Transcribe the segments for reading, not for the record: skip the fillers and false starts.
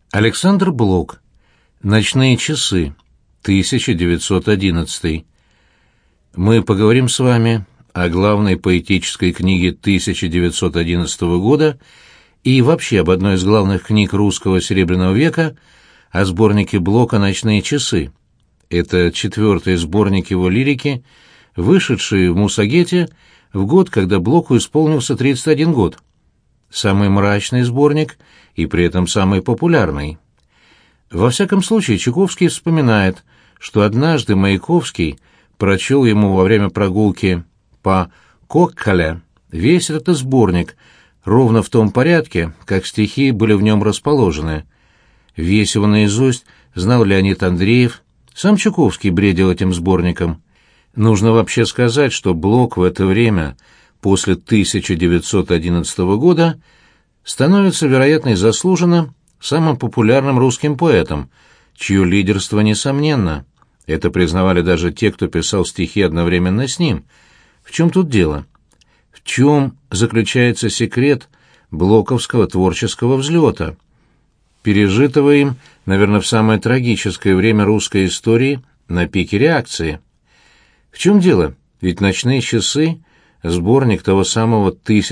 Александр Блок. «Ночные часы», 1911. Мы поговорим с вами о главной поэтической книге 1911 года и вообще об одной из главных книг русского Серебряного века, о сборнике Блока «Ночные часы». Это четвертый сборник его лирики, вышедший в Мусагете в год, когда Блоку исполнился 31 год. Самый мрачный сборник и при этом самый популярный. Во всяком случае, Чуковский вспоминает, что однажды Маяковский прочел ему во время прогулки по Коккале весь этот сборник, ровно в том порядке, как стихи были в нем расположены. Весь его наизусть знал Леонид Андреев, сам Чуковский бредил этим сборником. Нужно вообще сказать, что Блок в это время, после 1911 года, становится, вероятно, и заслуженно, самым популярным русским поэтом, чье лидерство несомненно. Это признавали даже те, кто писал стихи одновременно с ним. В чем тут дело? В чем заключается секрет блоковского творческого взлета, пережитого им, наверное, в самое трагическое время русской истории на пике реакции? В чем дело? Ведь «Ночные часы» — сборник того самого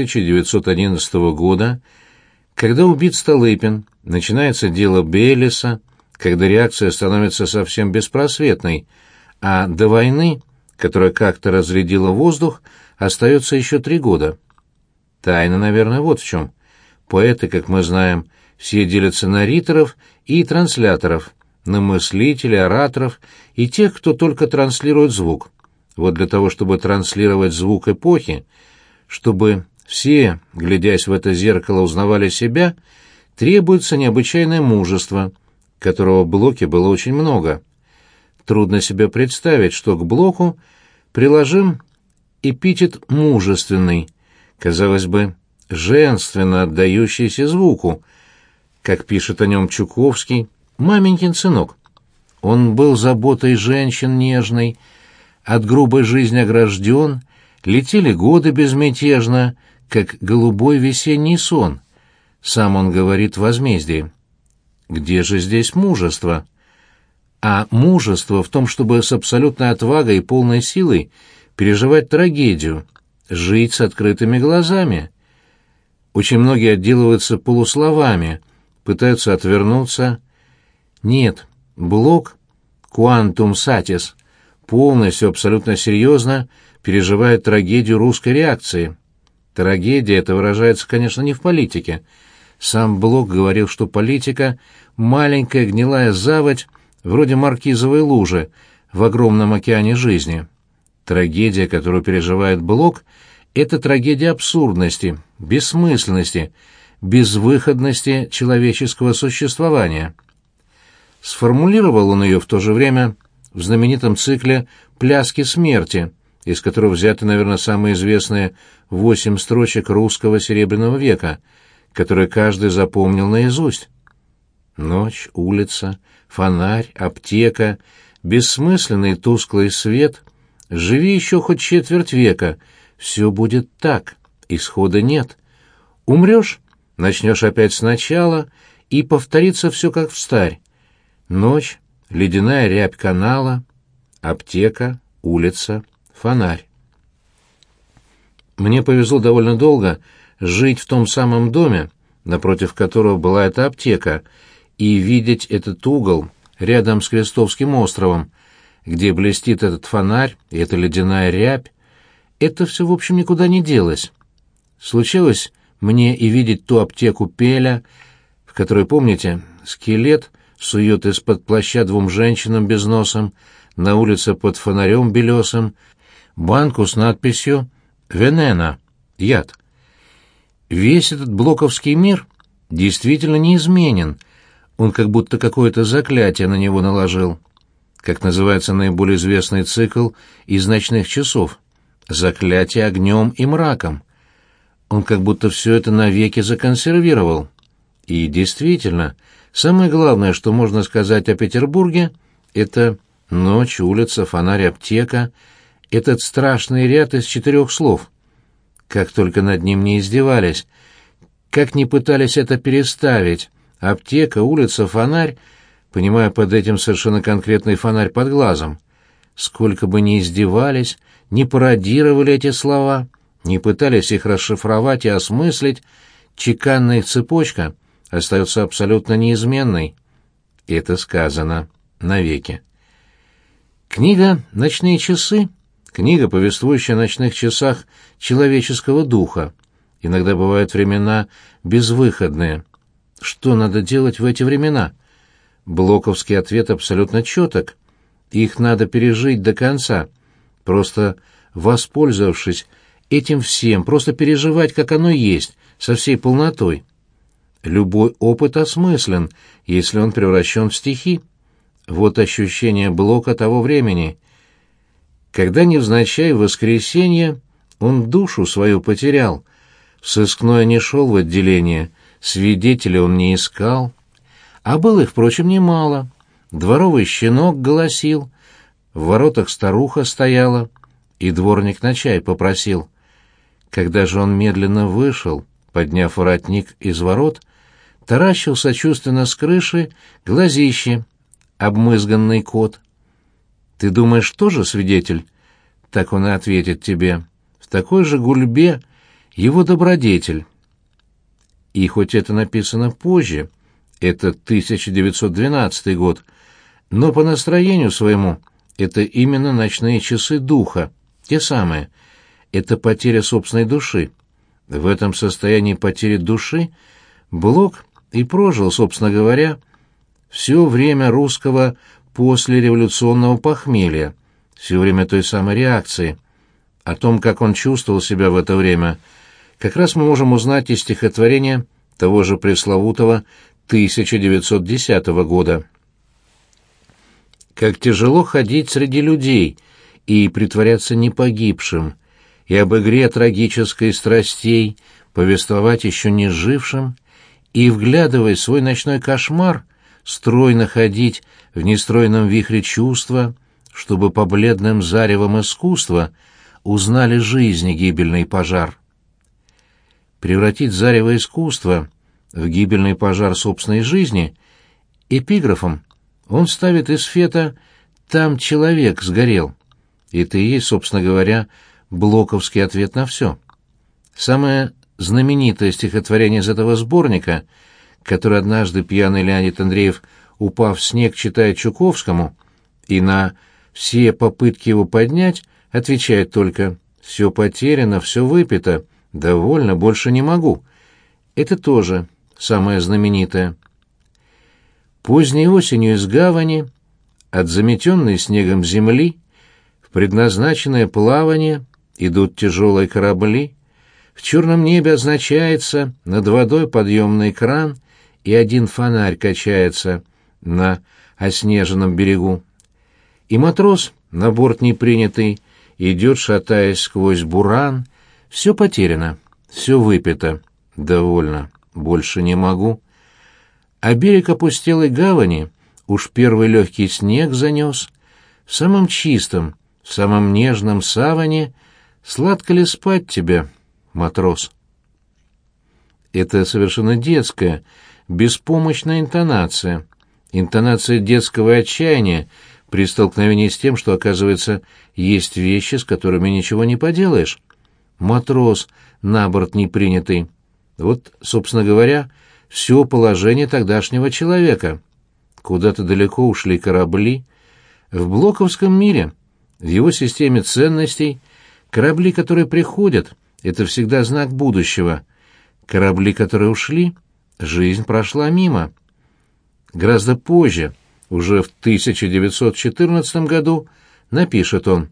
1911 года, когда убит Столыпин, начинается дело Белеса, когда реакция становится совсем беспросветной, а до войны, которая как-то разрядила воздух, остается еще 3 года. Тайна, наверное, вот в чем. Поэты, как мы знаем, все делятся на риторов и трансляторов, на мыслителей, ораторов и тех, кто только транслирует звук. Вот для того, чтобы транслировать звук эпохи, чтобы все, глядясь в это зеркало, узнавали себя, требуется необычайное мужество, которого в Блоке было очень много. Трудно себе представить, что к Блоку приложим эпитет «мужественный», казалось бы, женственно отдающийся звуку, как пишет о нем Чуковский, «маменькин сынок». Он был заботой женщин нежной, от грубой жизни огражден, летели годы безмятежно, как голубой весенний сон. Сам он говорит в «Возмездии». Где же здесь мужество? А мужество в том, чтобы с абсолютной отвагой и полной силой переживать трагедию, жить с открытыми глазами. Очень многие отделываются полусловами, пытаются отвернуться. Нет, Блок, quantum satis, полностью, абсолютно серьезно переживает трагедию русской реакции. Трагедия эта выражается, конечно, не в политике. Сам Блок говорил, что политика — маленькая гнилая заводь, вроде маркизовой лужи в огромном океане жизни. Трагедия, которую переживает Блок, — это трагедия абсурдности, бессмысленности, безвыходности человеческого существования. Сформулировал он ее в то же время в знаменитом цикле «Пляски смерти», из которого взяты, наверное, самые известные 8 строчек русского Серебряного века, которые каждый запомнил наизусть. Ночь, улица, фонарь, аптека, бессмысленный тусклый свет, живи еще хоть четверть века, все будет так, исхода нет. Умрешь, начнешь опять сначала, и повторится все как встарь. Ночь, ледяная рябь канала, аптека, улица, фонарь. Мне повезло довольно долго жить в том самом доме, напротив которого была эта аптека, и видеть этот угол рядом с Крестовским островом, где блестит этот фонарь и эта ледяная рябь. Это все, в общем, никуда не делось. Случилось мне и видеть ту аптеку Пеля, в которой, помните, скелет сует из-под плаща 2 женщинам без носом, на улице под фонарем белесым, банку с надписью «Венена» — яд. Весь этот блоковский мир действительно неизменен, он как будто какое-то заклятие на него наложил. Как называется наиболее известный цикл из «Ночных часов»? «Заклятие огнем и мраком». Он как будто все это навеки законсервировал. И действительно, самое главное, что можно сказать о Петербурге, это ночь, улица, фонарь, аптека, этот страшный ряд из 4 слов. Как только над ним не издевались, как не пытались это переставить, аптека, улица, фонарь, понимая под этим совершенно конкретный фонарь под глазом. Сколько бы ни издевались, ни пародировали эти слова, ни пытались их расшифровать и осмыслить, чеканная их цепочка остается абсолютно неизменной. Это сказано навеки. Книга «Ночные часы» — книга, повествующая о ночных часах человеческого духа. Иногда бывают времена безвыходные. Что надо делать в эти времена? Блоковский ответ абсолютно четок. Их надо пережить до конца, просто воспользовавшись этим всем, просто переживать, как оно есть, со всей полнотой. Любой опыт осмыслен, если он превращен в стихи. Вот ощущение Блока того времени, когда невзначай в воскресенье он душу свою потерял, в сыскное не шел в отделение, свидетелей он не искал, а было их, впрочем, немало. Дворовый щенок голосил, в воротах старуха стояла, и дворник на чай попросил. Когда же он медленно вышел, подняв воротник из ворот, таращил сочувственно с крыши глазищи, обмызганный кот. «Ты думаешь, тоже свидетель?» Так он и ответит тебе. В такой же гульбе его добродетель. И хоть это написано позже, это 1912 год, но по настроению своему это именно ночные часы духа, те самые. Это потеря собственной души. В этом состоянии потери души Блок и прожил, собственно говоря, все время русского послереволюционного похмелья, все время той самой реакции. О том, как он чувствовал себя в это время, как раз мы можем узнать из стихотворения того же пресловутого 1910 года. «Как тяжело ходить среди людей и притворяться не погибшим, и об игре трагической страстей повествовать еще не жившим, и, вглядывая свой ночной кошмар, стройно ходить в нестройном вихре чувства, чтобы по бледным заревам искусства узнали жизни гибельный пожар». Превратить зарево искусства в гибельный пожар собственной жизни эпиграфом он ставит из Фета «Там человек сгорел». Это и есть, собственно говоря, блоковский ответ на все. Самое знаменитое стихотворение из этого сборника, которое однажды пьяный Леонид Андреев, упав в снег, читает Чуковскому, и на все попытки его поднять отвечает только «все потеряно, все выпито, довольно, больше не могу». Это тоже самое знаменитое. Поздней осенью из гавани, от заметенной снегом земли, в предназначенное плавание идут тяжелые корабли, в черном небе означается над водой подъемный кран, и один фонарь качается на оснеженном берегу. И матрос, на борт не принятый, идет, шатаясь сквозь буран. Все потеряно, все выпито, довольно, больше не могу. А берег опустелой гавани уж первый легкий снег занес. В самом чистом, в самом нежном саване сладко ли спать тебе, матрос? Это совершенно детская, беспомощная интонация. Интонация детского отчаяния при столкновении с тем, что, оказывается, есть вещи, с которыми ничего не поделаешь. Матрос, на борт не принятый. Вот, собственно говоря, все положение тогдашнего человека. Куда-то далеко ушли корабли. В блоковском мире, в его системе ценностей, корабли, которые приходят, это всегда знак будущего. Корабли, которые ушли, жизнь прошла мимо. Гораздо позже, уже в 1914 году, напишет он: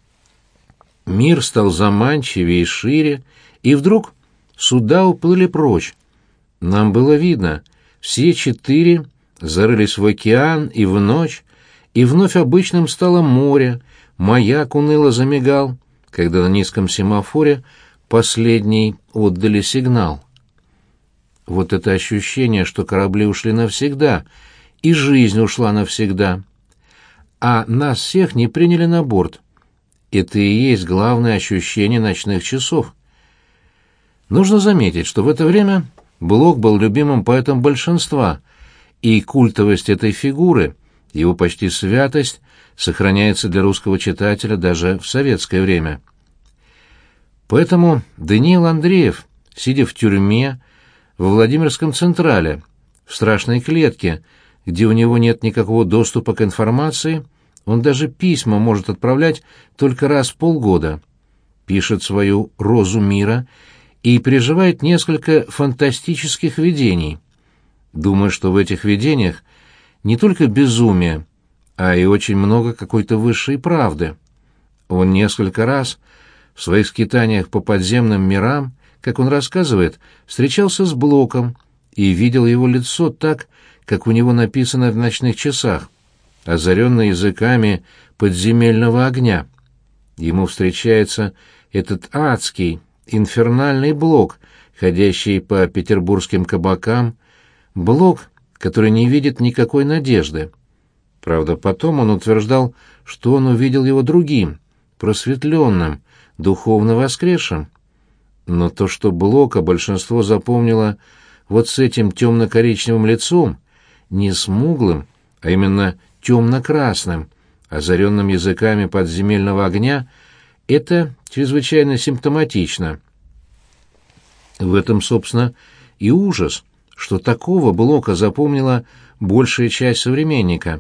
«Мир стал заманчивее и шире, и вдруг суда уплыли прочь. Нам было видно, все четыре зарылись в океан и в ночь, и вновь обычным стало море, маяк уныло замигал, когда на низком семафоре последний отдали сигнал». Вот это ощущение, что корабли ушли навсегда, и жизнь ушла навсегда, а нас всех не приняли на борт. Это и есть главное ощущение ночных часов. Нужно заметить, что в это время Блок был любимым поэтом большинства, и культовость этой фигуры, его почти святость, сохраняется для русского читателя даже в советское время. Поэтому Даниил Андреев, сидя в тюрьме, во Владимирском Централе, в страшной клетке, где у него нет никакого доступа к информации, он даже письма может отправлять только раз в полгода, пишет свою «Розу мира» и переживает несколько фантастических видений. Думаю, что в этих видениях не только безумие, а и очень много какой-то высшей правды. Он несколько раз в своих скитаниях по подземным мирам, как он рассказывает, встречался с Блоком и видел его лицо так, как у него написано в «Ночных часах», озаренное языками подземельного огня. Ему встречается этот адский, инфернальный Блок, ходящий по петербургским кабакам, Блок, который не видит никакой надежды. Правда, потом он утверждал, что он увидел его другим, просветленным, духовно воскресшим. Но то, что Блока большинство запомнило вот с этим темно-коричневым лицом, не смуглым, а именно темно-красным, озаренным языками подземельного огня, это чрезвычайно симптоматично. В этом, собственно, и ужас, что такого Блока запомнила большая часть современника.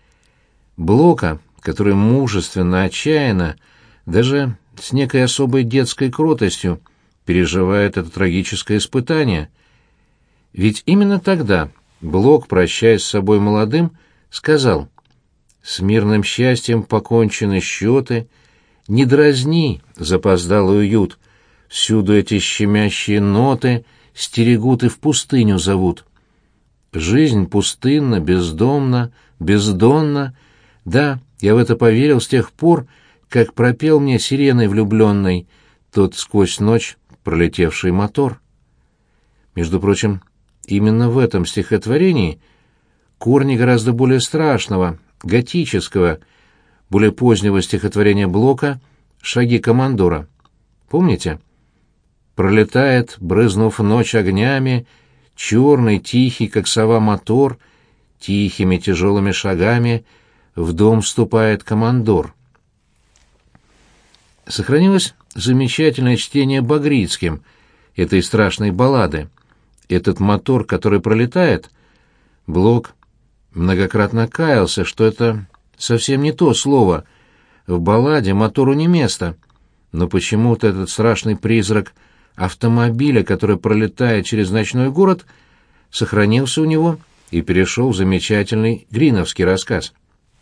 Блока, который мужественно, отчаянно, даже с некой особой детской кротостью переживает это трагическое испытание. Ведь именно тогда Блок, прощаясь с собой молодым, сказал: «С мирным счастьем покончены счеты, не дразни запоздалый уют, всюду эти щемящие ноты стерегут и в пустыню зовут. Жизнь пустынна, бездомна, бездонна, да, я в это поверил с тех пор, как пропел мне сиреной влюбленной тот сквозь ночь пролетевший мотор». Между прочим, именно в этом стихотворении корни гораздо более страшного, готического, более позднего стихотворения Блока «Шаги командора». Помните? «Пролетает, брызнув ночь огнями, черный, тихий, как сова, мотор, тихими тяжелыми шагами в дом вступает командор». Сохранилось замечательное чтение Багрицким этой страшной баллады. Этот мотор, который пролетает, Блок многократно каялся, что это совсем не то слово. В балладе мотору не место. Но почему-то этот страшный призрак автомобиля, который пролетает через ночной город, сохранился у него и перешел в замечательный гриновский рассказ.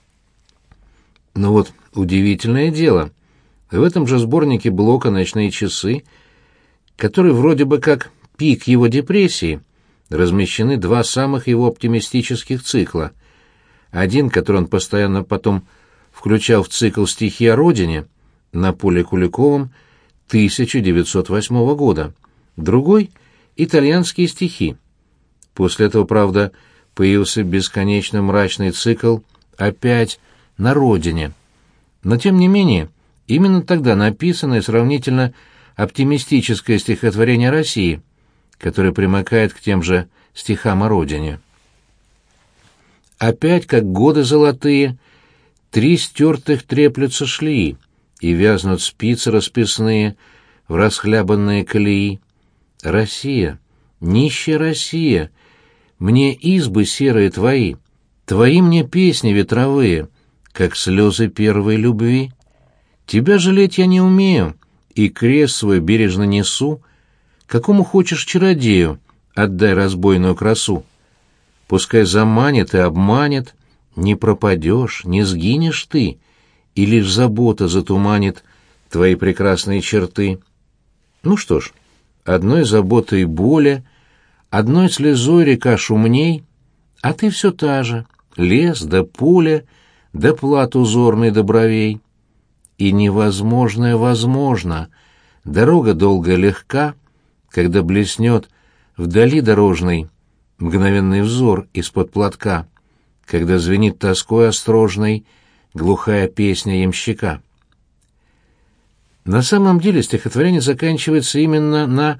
Но вот удивительное дело. В этом же сборнике Блока «Ночные часы», который вроде бы как пик его депрессии, размещены два самых его оптимистических цикла. Один, который он постоянно потом включал в цикл «Стихи о родине» на Поле Куликовом 1908 года. Другой — «Итальянские стихи». После этого, правда, появился бесконечно мрачный цикл «Опять на родине». Но, тем не менее, именно тогда написанное сравнительно оптимистическое стихотворение о России, которое примыкает к тем же стихам о родине. «Опять, как годы золотые, три стертых треплются шлеи, и вязнут спицы расписные в расхлябанные колеи. Россия, нищая Россия, мне избы серые твои, твои мне песни ветровые, как слезы первой любви. Тебя жалеть я не умею, и крест свой бережно несу, какому хочешь чародею отдай разбойную красу. Пускай заманит и обманет, не пропадешь, не сгинешь ты, и лишь забота затуманит твои прекрасные черты». Ну что ж, одной заботой боли, одной слезой река шумней, а ты все та же, лес да поле, да плат узорный до бровей. И невозможное возможно, дорога долгая легка, когда блеснет вдали дорожный мгновенный взор из-под платка, когда звенит тоской острожной глухая песня ямщика. На самом деле стихотворение заканчивается именно на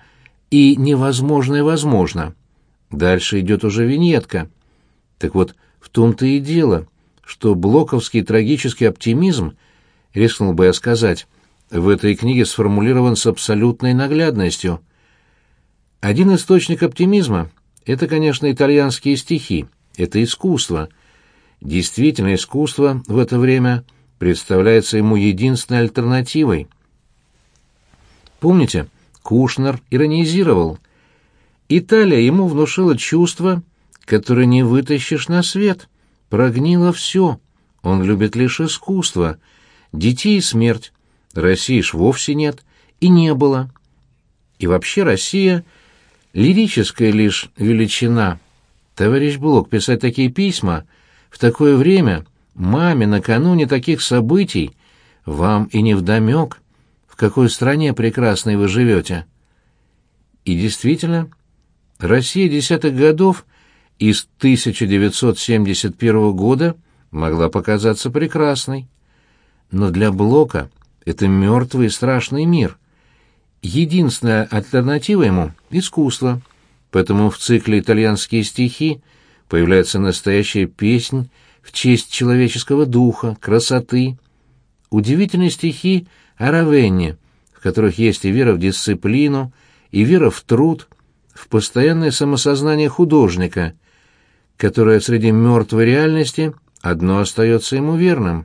и невозможное возможно. Дальше идет уже виньетка. Так вот, в том-то и дело, что блоковский трагический оптимизм, рискнул бы я сказать, в этой книге сформулирован с абсолютной наглядностью. Один источник оптимизма — это, конечно, итальянские стихи, это искусство. Действительно, искусство в это время представляется ему единственной альтернативой. Помните, Кушнер иронизировал. Италия ему внушила чувство, которое не вытащишь на свет. Прогнило все. Он любит лишь искусство. Детей и смерть. России ж вовсе нет. И не было. И вообще Россия — лирическая лишь величина. Товарищ Блок, писать такие письма в такое время, маме накануне таких событий, вам и невдомек, в какой стране прекрасной вы живете. И действительно, Россия десятых годов из 1971 года могла показаться прекрасной. Но для Блока это мертвый и страшный мир. Единственная альтернатива ему — искусство. Поэтому в цикле «Итальянские стихи» появляется настоящая песнь в честь человеческого духа, красоты. Удивительные стихи о Равенне, в которых есть и вера в дисциплину, и вера в труд, в постоянное самосознание художника, которое среди мертвой реальности одно остается ему верным.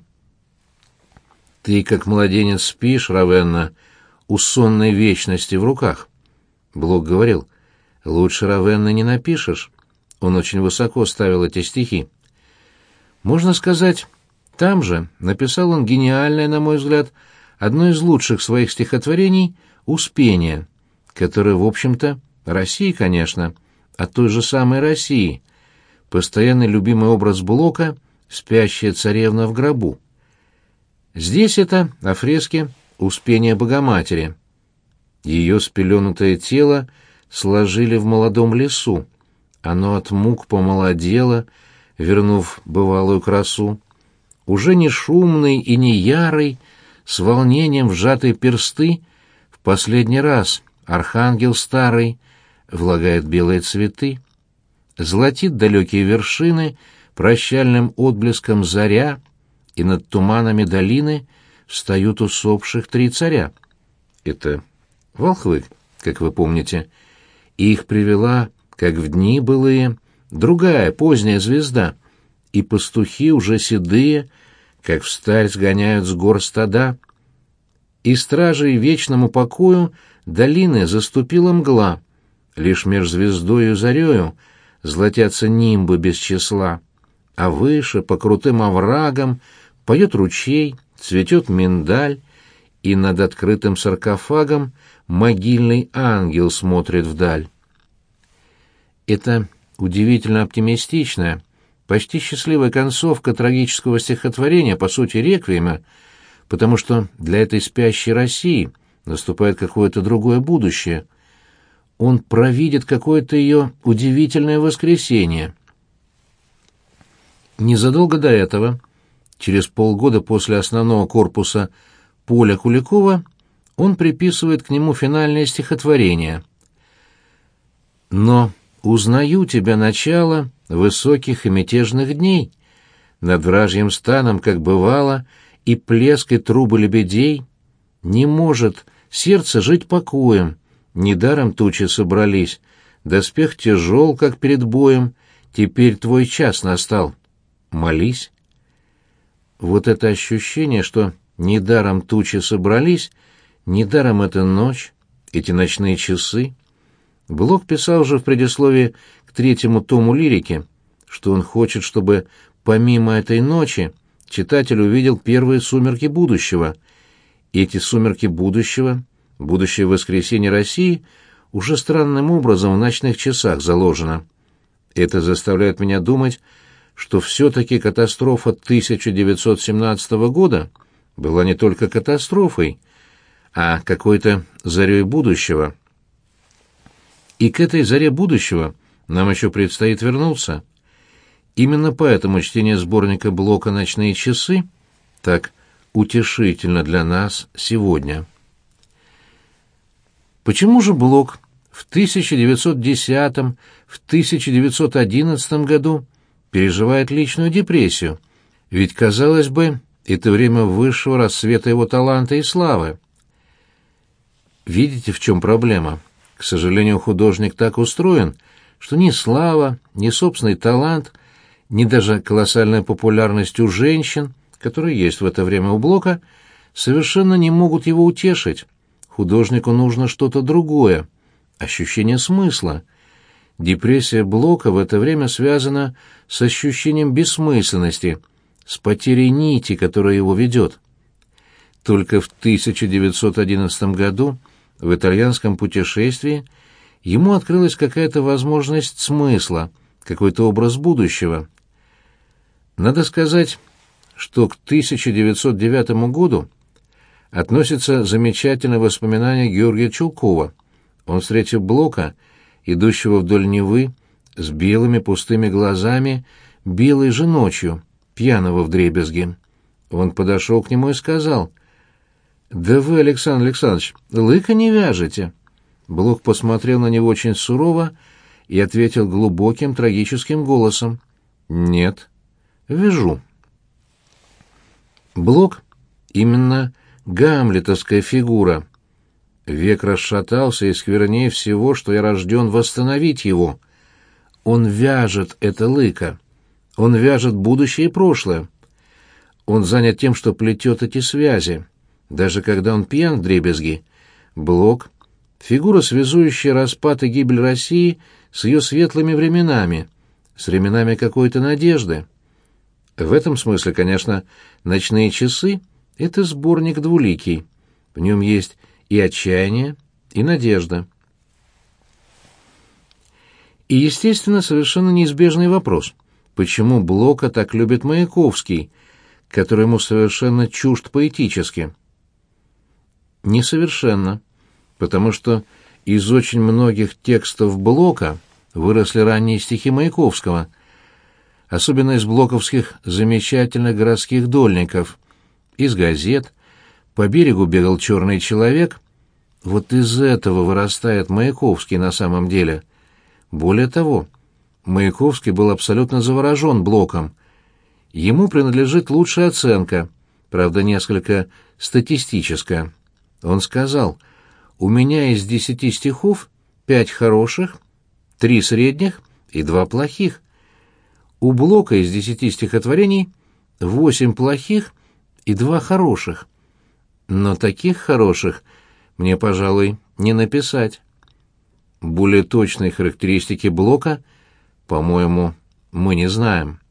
«Ты, как младенец, спишь, Равенна, у сонной вечности в руках». Блок говорил, лучше Равенны не напишешь. Он очень высоко ставил эти стихи. Можно сказать, там же написал он гениальное, на мой взгляд, одно из лучших своих стихотворений «Успение», которое, в общем-то, России, конечно, от той же самой России, постоянный любимый образ Блока «Спящая царевна в гробу». Здесь это о фреске «Успение Богоматери». Ее спеленутое тело сложили в молодом лесу. Оно от мук помолодело, вернув бывалую красу. Уже не шумный и не ярый, с волнением сжатые персты, в последний раз архангел старый влагает белые цветы. Золотит далекие вершины прощальным отблеском заря, и над туманами долины встают усопших три царя. Это волхвы, как вы помните, и их привела, как в дни былые, другая поздняя звезда, и пастухи уже седые, как встарь сгоняют с гор стада. И стражей вечному покою долины заступила мгла, лишь меж звездою и зарею золотятся нимбы без числа, а выше, по крутым оврагам, поет ручей, цветет миндаль, и над открытым саркофагом могильный ангел смотрит вдаль. Это удивительно оптимистичная, почти счастливая концовка трагического стихотворения, по сути, реквиема, потому что для этой спящей России наступает какое-то другое будущее. Он провидит какое-то ее удивительное воскресенье. Незадолго до этого, через полгода после основного корпуса Поля Куликова, он приписывает к нему финальное стихотворение. «Но узнаю тебя начало высоких и мятежных дней, над вражьим станом, как бывало, и плеск и трубы лебедей. Не может сердце жить покоем, недаром тучи собрались, доспех тяжел, как перед боем, теперь твой час настал. Молись». Вот это ощущение, что недаром тучи собрались, недаром эта ночь, эти ночные часы. Блок писал же в предисловии к 3-му тому лирики, что он хочет, чтобы помимо этой ночи читатель увидел первые сумерки будущего. И эти сумерки будущего, будущее воскресенье России, уже странным образом в ночных часах заложено. Это заставляет меня думать, что все-таки катастрофа 1917 года была не только катастрофой, а какой-то зарей будущего. И к этой заре будущего нам еще предстоит вернуться. Именно поэтому чтение сборника Блока «Ночные часы» так утешительно для нас сегодня. Почему же Блок в 1910, в 1911 году переживает личную депрессию, ведь, казалось бы, это время высшего расцвета его таланта и славы. Видите, в чем проблема? К сожалению, художник так устроен, что ни слава, ни собственный талант, ни даже колоссальная популярность у женщин, которые есть в это время у Блока, совершенно не могут его утешить. Художнику нужно что-то другое, ощущение смысла. Депрессия Блока в это время связана с ощущением бессмысленности, с потерей нити, которая его ведет. Только в 1911 году в итальянском путешествии ему открылась какая-то возможность смысла, какой-то образ будущего. Надо сказать, что к 1909 году относятся замечательные воспоминания Георгия Чулкова. Он встретил Блока, идущего вдоль Невы, с белыми пустыми глазами, белой же ночью, пьяного вдребезги. Он подошел к нему и сказал: «Да вы, Александр Александрович, лыка не вяжете». Блок посмотрел на него очень сурово и ответил глубоким трагическим голосом: «Нет, вяжу». Блок именно гамлетовская фигура. Век расшатался, и сквернее всего, что я рожден восстановить его. Он вяжет это лыко. Он вяжет будущее и прошлое. Он занят тем, что плетет эти связи. Даже когда он пьян вдребезги, Блок — фигура, связующая распад и гибель России с ее светлыми временами, с временами какой-то надежды. В этом смысле, конечно, «Ночные часы» — это сборник двуликий. В нем есть и отчаяние, и надежда. И, естественно, совершенно неизбежный вопрос: почему Блока так любит Маяковский, который ему совершенно чужд поэтически? Несовершенно, потому что из очень многих текстов Блока выросли ранние стихи Маяковского, особенно из блоковских замечательных городских дольников, из газет. «По берегу бегал черный человек». Вот из этого вырастает Маяковский на самом деле. Более того, Маяковский был абсолютно заворожен Блоком. Ему принадлежит лучшая оценка, правда, несколько статистическая. Он сказал: «У меня из 10 стихов 5 хороших, 3 средних и 2 плохих. У Блока из 10 стихотворений 8 плохих и 2 хороших. Но таких хороших мне, пожалуй, не написать». Более точные характеристики Блока, по-моему, мы не знаем.